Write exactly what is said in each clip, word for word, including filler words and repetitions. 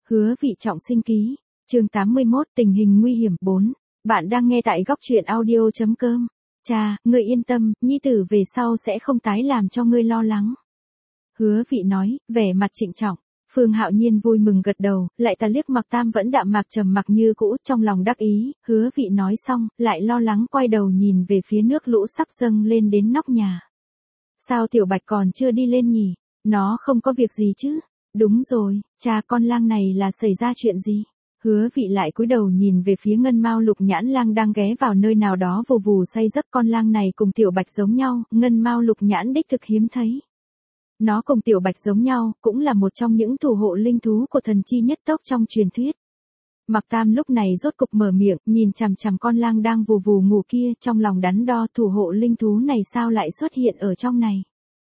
Hứa Vị trọng sinh ký, chương tám mươi mốt, tình hình nguy hiểm bốn. Bạn đang nghe tại góc truyện audio chấm com. Cha, ngươi yên tâm, nhi tử về sau sẽ không tái làm cho ngươi lo lắng. Hứa Vị nói, vẻ mặt trịnh trọng. Phương Hạo Nhiên vui mừng gật đầu, lại ta liếc Mặc Tam vẫn đạm mạc trầm mặc như cũ, trong lòng đắc ý. Hứa Vị nói xong, lại lo lắng quay đầu nhìn về phía nước lũ sắp dâng lên đến nóc nhà. Sao Tiểu Bạch còn chưa đi lên nhỉ? Nó không có việc gì chứ? Đúng rồi, cha, con lang này là xảy ra chuyện gì? Hứa Vị lại cúi đầu nhìn về phía ngân mao lục nhãn lang đang ghé vào nơi nào đó vù vù say giấc. Con lang này cùng Tiểu Bạch giống nhau, ngân mao lục nhãn đích thực hiếm thấy. Nó cùng Tiểu Bạch giống nhau, cũng là một trong những thủ hộ linh thú của thần chi nhất tộc trong truyền thuyết. Mặc Tam lúc này rốt cục mở miệng, nhìn chằm chằm con lang đang vù vù ngủ kia, trong lòng đắn đo thủ hộ linh thú này sao lại xuất hiện ở trong này.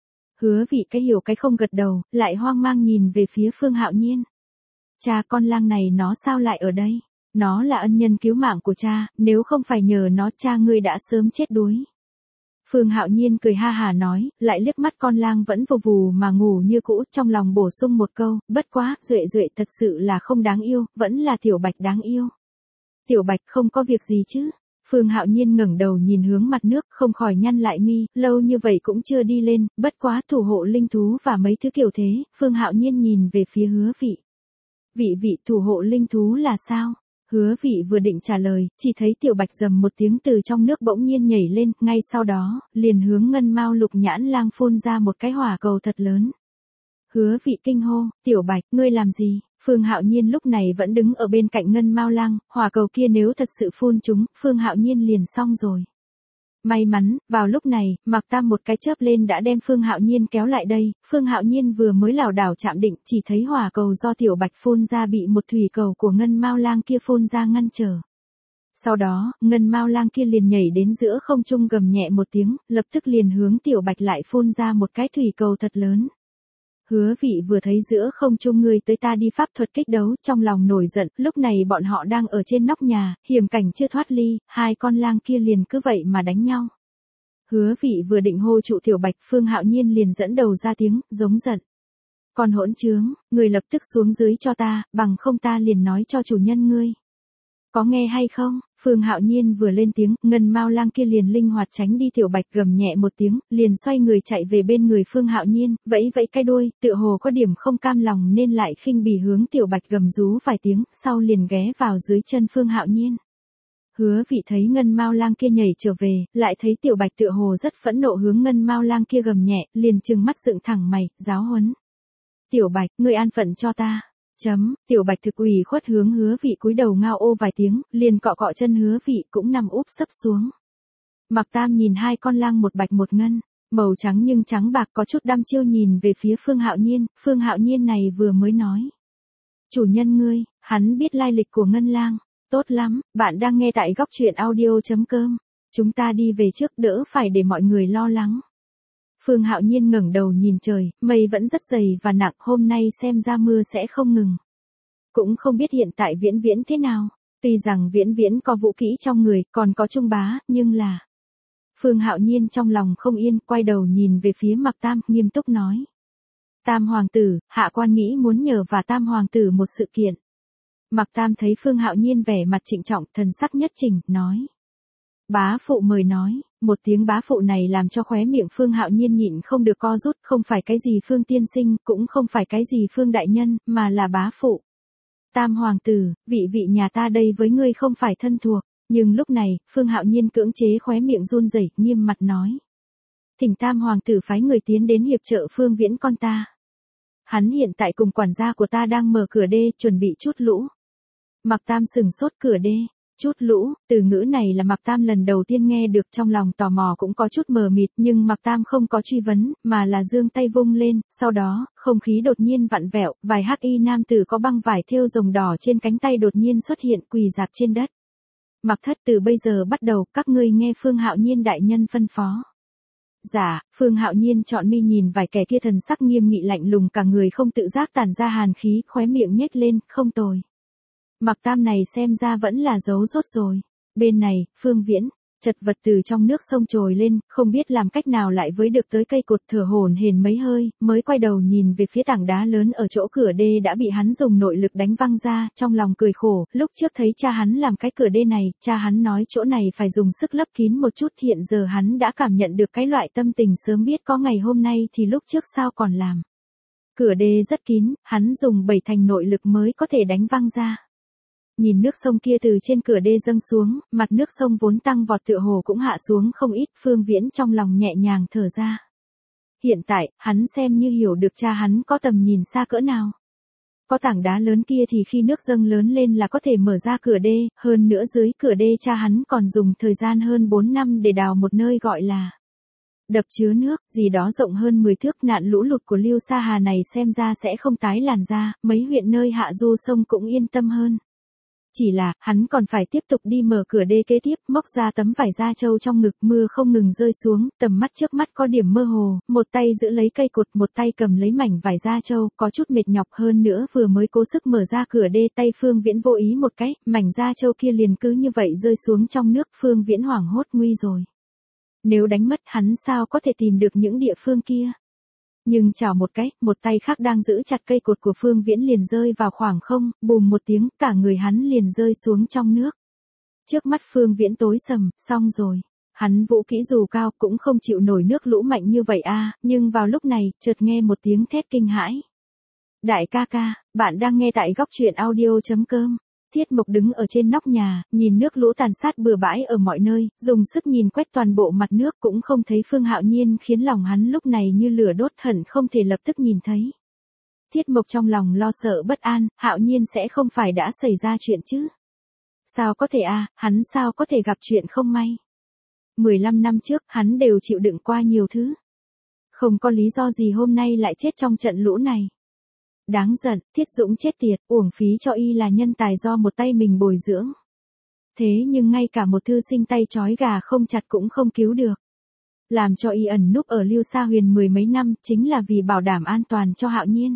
Hứa Vị cái hiểu cái không gật đầu, lại hoang mang nhìn về phía Phương Hạo Nhiên. Cha, con lang này nó sao lại ở đây? Nó là ân nhân cứu mạng của cha, nếu không phải nhờ nó cha ngươi đã sớm chết đuối. Phương Hạo Nhiên cười ha hà nói, lại liếc mắt con lang vẫn vù vù mà ngủ như cũ, trong lòng bổ sung một câu, bất quá, Duệ Duệ thật sự là không đáng yêu, vẫn là Tiểu Bạch đáng yêu. Tiểu Bạch không có việc gì chứ? Phương Hạo Nhiên ngẩng đầu nhìn hướng mặt nước, không khỏi nhăn lại mi, lâu như vậy cũng chưa đi lên, bất quá thủ hộ linh thú và mấy thứ kiểu thế. Phương Hạo Nhiên nhìn về phía Hứa Vị. Vị vị thủ hộ linh thú là sao? Hứa Vị vừa định trả lời, chỉ thấy Tiểu Bạch rầm một tiếng từ trong nước bỗng nhiên nhảy lên, ngay sau đó, liền hướng ngân mao lục nhãn lang phun ra một cái hỏa cầu thật lớn. Hứa Vị kinh hô, Tiểu Bạch, ngươi làm gì? Phương Hạo Nhiên lúc này vẫn đứng ở bên cạnh ngân mao lang, hỏa cầu kia nếu thật sự phun chúng, Phương Hạo Nhiên liền xong rồi. May mắn, vào lúc này, Mặc Tam một cái chớp lên đã đem Phương Hạo Nhiên kéo lại đây. Phương Hạo Nhiên vừa mới lảo đảo chạm định, chỉ thấy hỏa cầu do Tiểu Bạch phun ra bị một thủy cầu của ngân mao lang kia phun ra ngăn trở. Sau đó, ngân mao lang kia liền nhảy đến giữa không trung gầm nhẹ một tiếng, lập tức liền hướng Tiểu Bạch lại phun ra một cái thủy cầu thật lớn. Hứa Vị vừa thấy giữa không trung người tới ta đi pháp thuật kích đấu, trong lòng nổi giận, lúc này bọn họ đang ở trên nóc nhà, hiểm cảnh chưa thoát ly, hai con lang kia liền cứ vậy mà đánh nhau. Hứa Vị vừa định hô trụ Tiểu Bạch, Phương Hạo Nhiên liền dẫn đầu ra tiếng, giống giận. Con hỗn trướng, người lập tức xuống dưới cho ta, bằng không ta liền nói cho chủ nhân ngươi. Có nghe hay không? Phương Hạo Nhiên vừa lên tiếng, ngân mao lang kia liền linh hoạt tránh đi. Tiểu Bạch gầm nhẹ một tiếng, liền xoay người chạy về bên người Phương Hạo Nhiên, vẫy vẫy cái đuôi, tựa hồ có điểm không cam lòng nên lại khinh bỉ hướng Tiểu Bạch gầm rú vài tiếng, sau liền ghé vào dưới chân Phương Hạo Nhiên. Hứa Vị thấy ngân mao lang kia nhảy trở về, lại thấy Tiểu Bạch tựa hồ rất phẫn nộ hướng ngân mao lang kia gầm nhẹ, liền trừng mắt dựng thẳng mày, giáo huấn. Tiểu Bạch, ngươi an phận cho ta. Chấm, Tiểu Bạch thực ủy khuất hướng Hứa Vị cúi đầu ngao ô vài tiếng, liền cọ cọ chân Hứa Vị cũng nằm úp sấp xuống. Mặc Tam nhìn hai con lang một bạch một ngân, màu trắng nhưng trắng bạc, có chút đăm chiêu nhìn về phía Phương Hạo Nhiên. Phương Hạo Nhiên này vừa mới nói. Chủ nhân ngươi, hắn biết lai lịch của ngân lang. Tốt lắm, bạn đang nghe tại góc truyện audio chấm com. Chúng ta đi về trước đỡ phải để mọi người lo lắng. Phương Hạo Nhiên ngẩng đầu nhìn trời, mây vẫn rất dày và nặng, hôm nay xem ra mưa sẽ không ngừng. Cũng không biết hiện tại Viễn Viễn thế nào, tuy rằng Viễn Viễn có vũ kỹ trong người, còn có Trung Bá, nhưng là... Phương Hạo Nhiên trong lòng không yên, quay đầu nhìn về phía Mặc Tam, nghiêm túc nói. Tam hoàng tử, hạ quan nghĩ muốn nhờ và Tam hoàng tử một sự kiện. Mặc Tam thấy Phương Hạo Nhiên vẻ mặt trịnh trọng, thần sắc nhất chỉnh, nói. Bá phụ mời nói, một tiếng bá phụ này làm cho khóe miệng Phương Hạo Nhiên nhịn không được co rút, không phải cái gì Phương tiên sinh, cũng không phải cái gì Phương đại nhân, mà là bá phụ. Tam hoàng tử, vị vị nhà ta đây với ngươi không phải thân thuộc, nhưng lúc này, Phương Hạo Nhiên cưỡng chế khóe miệng run rẩy, nghiêm mặt nói. Thỉnh Tam hoàng tử phái người tiến đến hiệp trợ Phương Viễn con ta. Hắn hiện tại cùng quản gia của ta đang mở cửa đê, chuẩn bị chút lũ. Mặc Tam sừng sốt, cửa đê. Chút lũ, từ ngữ này là Mặc Tam lần đầu tiên nghe được, trong lòng tò mò cũng có chút mờ mịt, nhưng Mặc Tam không có truy vấn, mà là giương tay vung lên, sau đó, không khí đột nhiên vặn vẹo, vài hắc y nam tử có băng vải thêu rồng đỏ trên cánh tay đột nhiên xuất hiện, quỳ rạp trên đất. Mặc Thất, từ bây giờ bắt đầu, các ngươi nghe Phương Hạo Nhiên đại nhân phân phó. Dạ, Phương Hạo Nhiên chọn mi nhìn vài kẻ kia, thần sắc nghiêm nghị lạnh lùng, cả người không tự giác tản ra hàn khí, khóe miệng nhếch lên, không tồi. Mặc Tam này xem ra vẫn là giấu rốt rồi. Bên này, Phương Viễn, Chật vật từ trong nước sông trồi lên, không biết làm cách nào lại với được tới cây cột, thở hổn hển mấy hơi, mới quay đầu nhìn về phía tảng đá lớn ở chỗ cửa đê đã bị hắn dùng nội lực đánh văng ra, trong lòng cười khổ, lúc trước thấy cha hắn làm cái cửa đê này, cha hắn nói chỗ này phải dùng sức lấp kín một chút, hiện giờ hắn đã cảm nhận được cái loại tâm tình sớm biết có ngày hôm nay thì lúc trước sao còn làm. Cửa đê rất kín, hắn dùng bảy thành nội lực mới có thể đánh văng ra. Nhìn nước sông kia từ trên cửa đê dâng xuống, mặt nước sông vốn tăng vọt tựa hồ cũng hạ xuống không ít, Phương Viễn trong lòng nhẹ nhàng thở ra. Hiện tại, hắn xem như hiểu được cha hắn có tầm nhìn xa cỡ nào. Có tảng đá lớn kia thì khi nước dâng lớn lên là có thể mở ra cửa đê, hơn nữa dưới cửa đê cha hắn còn dùng thời gian hơn bốn năm để đào một nơi gọi là đập chứa nước, gì đó rộng hơn mười thước. Nạn lũ lụt của Lưu Sa Hà này xem ra sẽ không tái làn ra, mấy huyện nơi hạ du sông cũng yên tâm hơn. Chỉ là, hắn còn phải tiếp tục đi mở cửa đê kế tiếp, móc ra tấm vải da trâu trong ngực, mưa không ngừng rơi xuống, tầm mắt trước mắt có điểm mơ hồ, một tay giữ lấy cây cột, một tay cầm lấy mảnh vải da trâu, có chút mệt nhọc hơn nữa vừa mới cố sức mở ra cửa đê, tay Phương Viễn vô ý một cái, mảnh da trâu kia liền cứ như vậy rơi xuống trong nước, Phương Viễn hoảng hốt, nguy rồi. Nếu đánh mất hắn sao có thể tìm được những địa phương kia. Nhưng chảo một cái, một tay khác đang giữ chặt cây cột của Phương Viễn liền rơi vào khoảng không, bùm một tiếng, cả người hắn liền rơi xuống trong nước. Trước mắt Phương Viễn tối sầm, xong rồi. Hắn vũ kỹ dù cao cũng không chịu nổi nước lũ mạnh như vậy a, nhưng vào lúc này, chợt nghe một tiếng thét kinh hãi. Đại ca ca, bạn đang nghe tại góc truyện audio chấm com. Thiết Mộc đứng ở trên nóc nhà, nhìn nước lũ tàn sát bừa bãi ở mọi nơi, dùng sức nhìn quét toàn bộ mặt nước cũng không thấy Phương Hạo Nhiên, khiến lòng hắn lúc này như lửa đốt, hận không thể lập tức nhìn thấy. Thiết Mộc trong lòng lo sợ bất an, Hạo Nhiên sẽ không phải đã xảy ra chuyện chứ? Sao có thể a, hắn sao có thể gặp chuyện không may? mười lăm năm trước, hắn đều chịu đựng qua nhiều thứ. Không có lý do gì hôm nay lại chết trong trận lũ này. Đáng giận, Thiết Dũng chết tiệt, uổng phí cho y là nhân tài do một tay mình bồi dưỡng. Thế nhưng ngay cả một thư sinh tay trói gà không chặt cũng không cứu được. Làm cho y ẩn núp ở Lưu Sa Huyền mười mấy năm chính là vì bảo đảm an toàn cho Hạo Nhiên.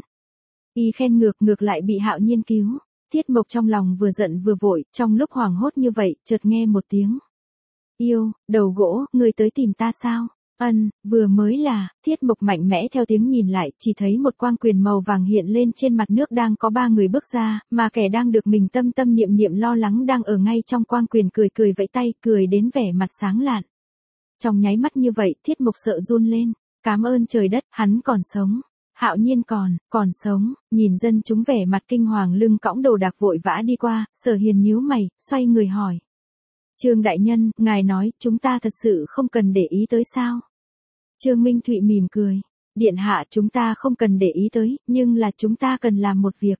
Y khen ngược ngược lại bị Hạo Nhiên cứu. Thiết Mộc trong lòng vừa giận vừa vội, trong lúc hoảng hốt như vậy, chợt nghe một tiếng. Yêu, đầu gỗ, người tới tìm ta sao? Ân, vừa mới là, Thiết Mộc mạnh mẽ theo tiếng nhìn lại, chỉ thấy một quang quyền màu vàng hiện lên trên mặt nước, đang có ba người bước ra, mà kẻ đang được mình tâm tâm niệm niệm lo lắng đang ở ngay trong quang quyền, cười cười vẫy tay, cười đến vẻ mặt sáng lạn. Trong nháy mắt như vậy, Thiết Mộc sợ run lên, cám ơn trời đất, hắn còn sống. Hạo Nhiên còn, còn sống, nhìn dân chúng vẻ mặt kinh hoàng lưng cõng đồ đạc vội vã đi qua, Sở Hiền nhíu mày, xoay người hỏi. Trương đại nhân, ngài nói, chúng ta thật sự không cần để ý tới sao? Trương Minh Thụy mỉm cười. Điện hạ, chúng ta không cần để ý tới, nhưng là chúng ta cần làm một việc.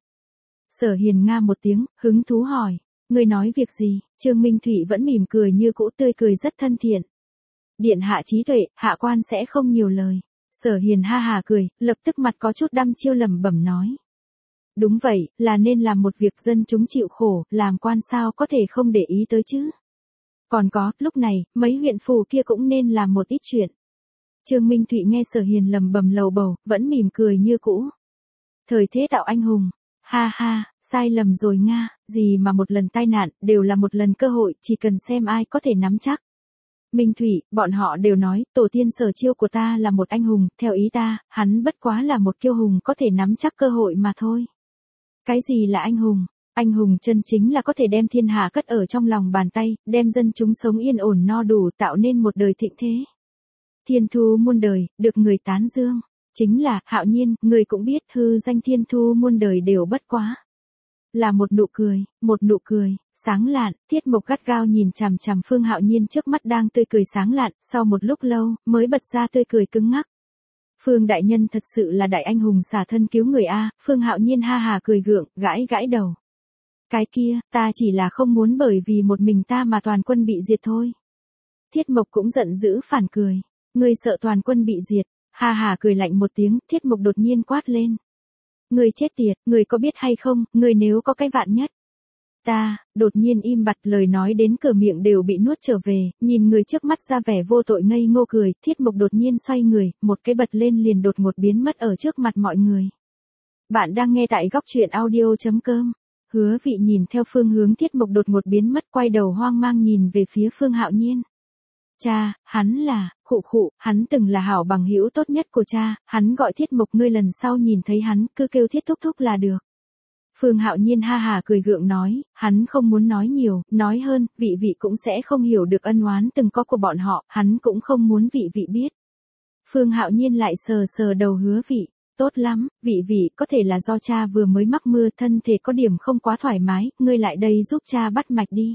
Sở Hiền nga một tiếng, hứng thú hỏi. Người nói việc gì? Trương Minh Thụy vẫn mỉm cười như cũ, tươi cười rất thân thiện. Điện hạ trí tuệ, hạ quan sẽ không nhiều lời. Sở Hiền ha hà cười, lập tức mặt có chút đăm chiêu lẩm bẩm nói. Đúng vậy, là nên làm một việc dân chúng chịu khổ, làm quan sao có thể không để ý tới chứ. Còn có, lúc này, mấy huyện phủ kia cũng nên làm một ít chuyện. Trương Minh Thụy nghe Sở Hiền lầm bầm lầu bầu, vẫn mỉm cười như cũ. Thời thế tạo anh hùng. Ha ha, sai lầm rồi nga, gì mà một lần tai nạn, đều là một lần cơ hội, chỉ cần xem ai có thể nắm chắc. Minh Thụy, bọn họ đều nói, tổ tiên Sở Chiêu của ta là một anh hùng, theo ý ta, hắn bất quá là một kiêu hùng có thể nắm chắc cơ hội mà thôi. Cái gì là anh hùng? Anh hùng chân chính là có thể đem thiên hạ cất ở trong lòng bàn tay, đem dân chúng sống yên ổn no đủ, tạo nên một đời thịnh thế. Thiên thu muôn đời, được người tán dương. Chính là, Hạo Nhiên, người cũng biết hư danh thiên thu muôn đời đều bất quá. Là một nụ cười, một nụ cười, sáng lạn. Thiết Mộc gắt gao nhìn chằm chằm Phương Hạo Nhiên trước mắt đang tươi cười sáng lạn, sau một lúc lâu, mới bật ra tươi cười cứng ngắc. Phương đại nhân thật sự là đại anh hùng xả thân cứu người a. Phương Hạo Nhiên ha hà cười gượng, gãi gãi đầu. Cái kia, ta chỉ là không muốn bởi vì một mình ta mà toàn quân bị diệt thôi. Thiết Mộc cũng giận dữ phản cười. Ngươi sợ toàn quân bị diệt? Ha hà cười lạnh một tiếng, Thiết Mộc đột nhiên quát lên. Ngươi chết tiệt, ngươi có biết hay không, ngươi nếu có cái vạn nhất. Ta, đột nhiên im bặt, lời nói đến cửa miệng đều bị nuốt trở về, nhìn người trước mắt ra vẻ vô tội ngây ngô cười, Thiết Mộc đột nhiên xoay người, một cái bật lên liền đột ngột biến mất ở trước mặt mọi người. Bạn đang nghe tại góc truyện audio chấm com. Hứa Vị nhìn theo phương hướng Thiết Mộc đột ngột biến mất, quay đầu hoang mang nhìn về phía Phương Hạo Nhiên. Cha, hắn là, khụ khụ, hắn từng là hảo bằng hữu tốt nhất của cha, hắn gọi Thiết Mộc, ngươi lần sau nhìn thấy hắn, cứ kêu Thiết thúc thúc là được. Phương Hạo Nhiên ha hà cười gượng nói, hắn không muốn nói nhiều, nói hơn, vị vị cũng sẽ không hiểu được ân oán từng có của bọn họ, hắn cũng không muốn vị vị biết. Phương Hạo Nhiên lại sờ sờ đầu Hứa Vị, tốt lắm, vị vị, có thể là do cha vừa mới mắc mưa, thân thể có điểm không quá thoải mái, ngươi lại đây giúp cha bắt mạch đi.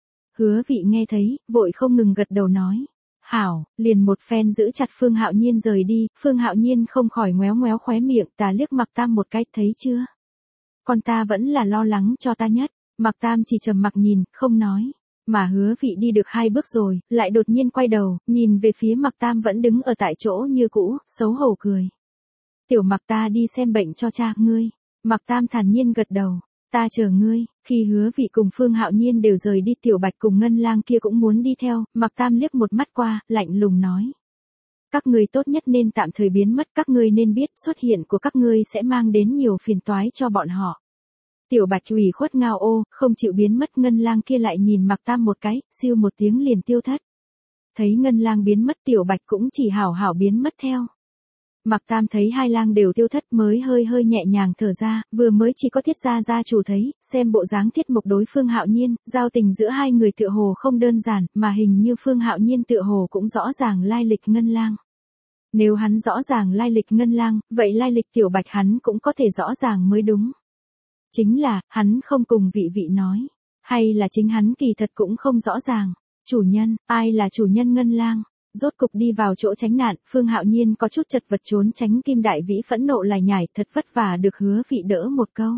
Hứa Vị nghe thấy, vội không ngừng gật đầu nói. Hảo, liền một phen giữ chặt Phương Hạo Nhiên rời đi, Phương Hạo Nhiên không khỏi ngoéo ngoéo khóe miệng, ta liếc Mạc Tam một cái, thấy chưa? Con ta vẫn là lo lắng cho ta nhất, Mạc Tam chỉ trầm mặc nhìn, không nói. Mà Hứa Vị đi được hai bước rồi, lại đột nhiên quay đầu, nhìn về phía Mạc Tam vẫn đứng ở tại chỗ như cũ, xấu hổ cười. Tiểu Mạc, ta đi xem bệnh cho cha, ngươi. Mạc Tam thản nhiên gật đầu, ta chờ ngươi. Khi Hứa Vị cùng Phương Hạo Nhiên đều rời đi, Tiểu Bạch cùng Ngân Lang kia cũng muốn đi theo, Mạc Tam liếc một mắt qua, lạnh lùng nói. Các ngươi tốt nhất nên tạm thời biến mất, các ngươi nên biết xuất hiện của các ngươi sẽ mang đến nhiều phiền toái cho bọn họ. Tiểu Bạch ủy khuất ngao ô, không chịu biến mất. Ngân Lang kia lại nhìn Mạc Tam một cái, siêu một tiếng liền tiêu thất. Thấy Ngân Lang biến mất, Tiểu Bạch cũng chỉ hảo hảo biến mất theo. Mạc Tam thấy hai lang đều tiêu thất mới hơi hơi nhẹ nhàng thở ra, vừa mới chỉ có Thiết gia gia chủ thấy, xem bộ dáng Thiết Mộc đối Phương Hạo Nhiên, giao tình giữa hai người tựa hồ không đơn giản, mà hình như Phương Hạo Nhiên tựa hồ cũng rõ ràng lai lịch Ngân Lang. Nếu hắn rõ ràng lai lịch Ngân Lang, vậy lai lịch Tiểu Bạch hắn cũng có thể rõ ràng mới đúng. Chính là, hắn không cùng vị vị nói, hay là chính hắn kỳ thật cũng không rõ ràng. Chủ nhân, ai là chủ nhân Ngân Lang? Rốt cục đi vào chỗ tránh nạn, Phương Hạo Nhiên có chút chật vật trốn tránh. Kim Đại Vĩ phẫn nộ lải nhải, thật vất vả được Hứa Vị đỡ một câu.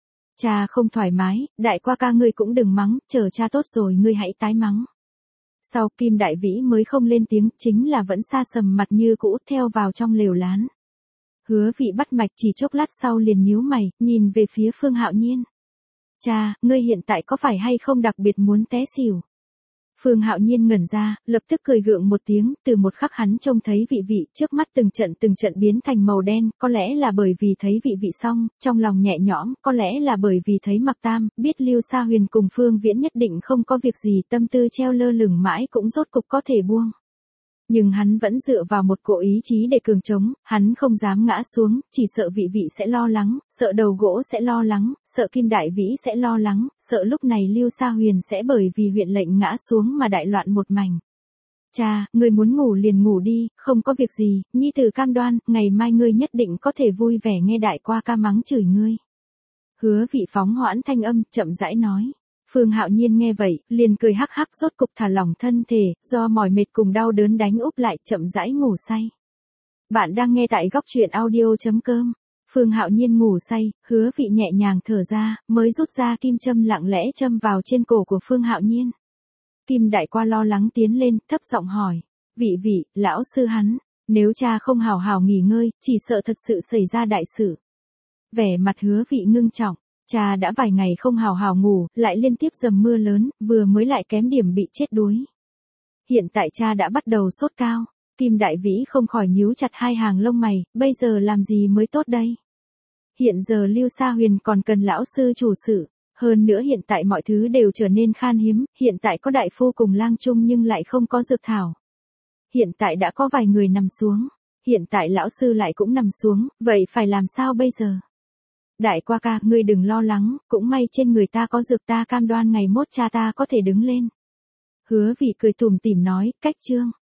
Cha không thoải mái, đại qua ca ngươi cũng đừng mắng, chờ cha tốt rồi ngươi hãy tái mắng. Sau Kim Đại Vĩ mới không lên tiếng, chính là vẫn sa sầm mặt như cũ, theo vào trong lều lán. Hứa Vị bắt mạch chỉ chốc lát sau liền nhíu mày, nhìn về phía Phương Hạo Nhiên. Cha, ngươi hiện tại có phải hay không đặc biệt muốn té xỉu? Phương Hạo Nhiên ngẩn ra, lập tức cười gượng một tiếng, từ một khắc hắn trông thấy vị vị, trước mắt từng trận từng trận biến thành màu đen, có lẽ là bởi vì thấy vị vị xong, trong lòng nhẹ nhõm, có lẽ là bởi vì thấy Mạc Tam, biết Lưu Sa Huyền cùng Phương Viễn nhất định không có việc gì, tâm tư treo lơ lửng mãi cũng rốt cục có thể buông. Nhưng hắn vẫn dựa vào một cỗ ý chí để cường chống, hắn không dám ngã xuống, chỉ sợ vị vị sẽ lo lắng, sợ đầu gỗ sẽ lo lắng, sợ Kim Đại Vĩ sẽ lo lắng, sợ lúc này Lưu Sa Huyền sẽ bởi vì huyện lệnh ngã xuống mà đại loạn một mảnh. Cha, ngươi muốn ngủ liền ngủ đi, không có việc gì, nhi tử cam đoan, ngày mai ngươi nhất định có thể vui vẻ nghe đại qua ca mắng chửi ngươi. Hứa Vị phóng hoãn thanh âm, chậm rãi nói. Phương Hạo Nhiên nghe vậy, liền cười hắc hắc, rốt cục thả lỏng thân thể, do mỏi mệt cùng đau đớn đánh úp lại, chậm rãi ngủ say. Bạn đang nghe tại góc truyện audio chấm com. Phương Hạo Nhiên ngủ say, Hứa Vị nhẹ nhàng thở ra, mới rút ra kim châm lặng lẽ châm vào trên cổ của Phương Hạo Nhiên. Kim Đại Qua lo lắng tiến lên, thấp giọng hỏi, vị vị, lão sư hắn, nếu cha không hào hào nghỉ ngơi, chỉ sợ thật sự xảy ra đại sự. Vẻ mặt Hứa Vị ngưng trọng. Cha đã vài ngày không hào hào ngủ, lại liên tiếp dầm mưa lớn, vừa mới lại kém điểm bị chết đuối. Hiện tại cha đã bắt đầu sốt cao, Kim Đại Vĩ không khỏi nhíu chặt hai hàng lông mày, bây giờ làm gì mới tốt đây? Hiện giờ Lưu Sa Huyền còn cần lão sư chủ sự, hơn nữa hiện tại mọi thứ đều trở nên khan hiếm, hiện tại có đại phu cùng lang trung nhưng lại không có dược thảo. Hiện tại đã có vài người nằm xuống, hiện tại lão sư lại cũng nằm xuống, vậy phải làm sao bây giờ? Đại qua ca, ngươi đừng lo lắng, cũng may trên người ta có dược, ta cam đoan ngày mốt cha ta có thể đứng lên. Hứa Vị cười tủm tỉm nói, cách chương.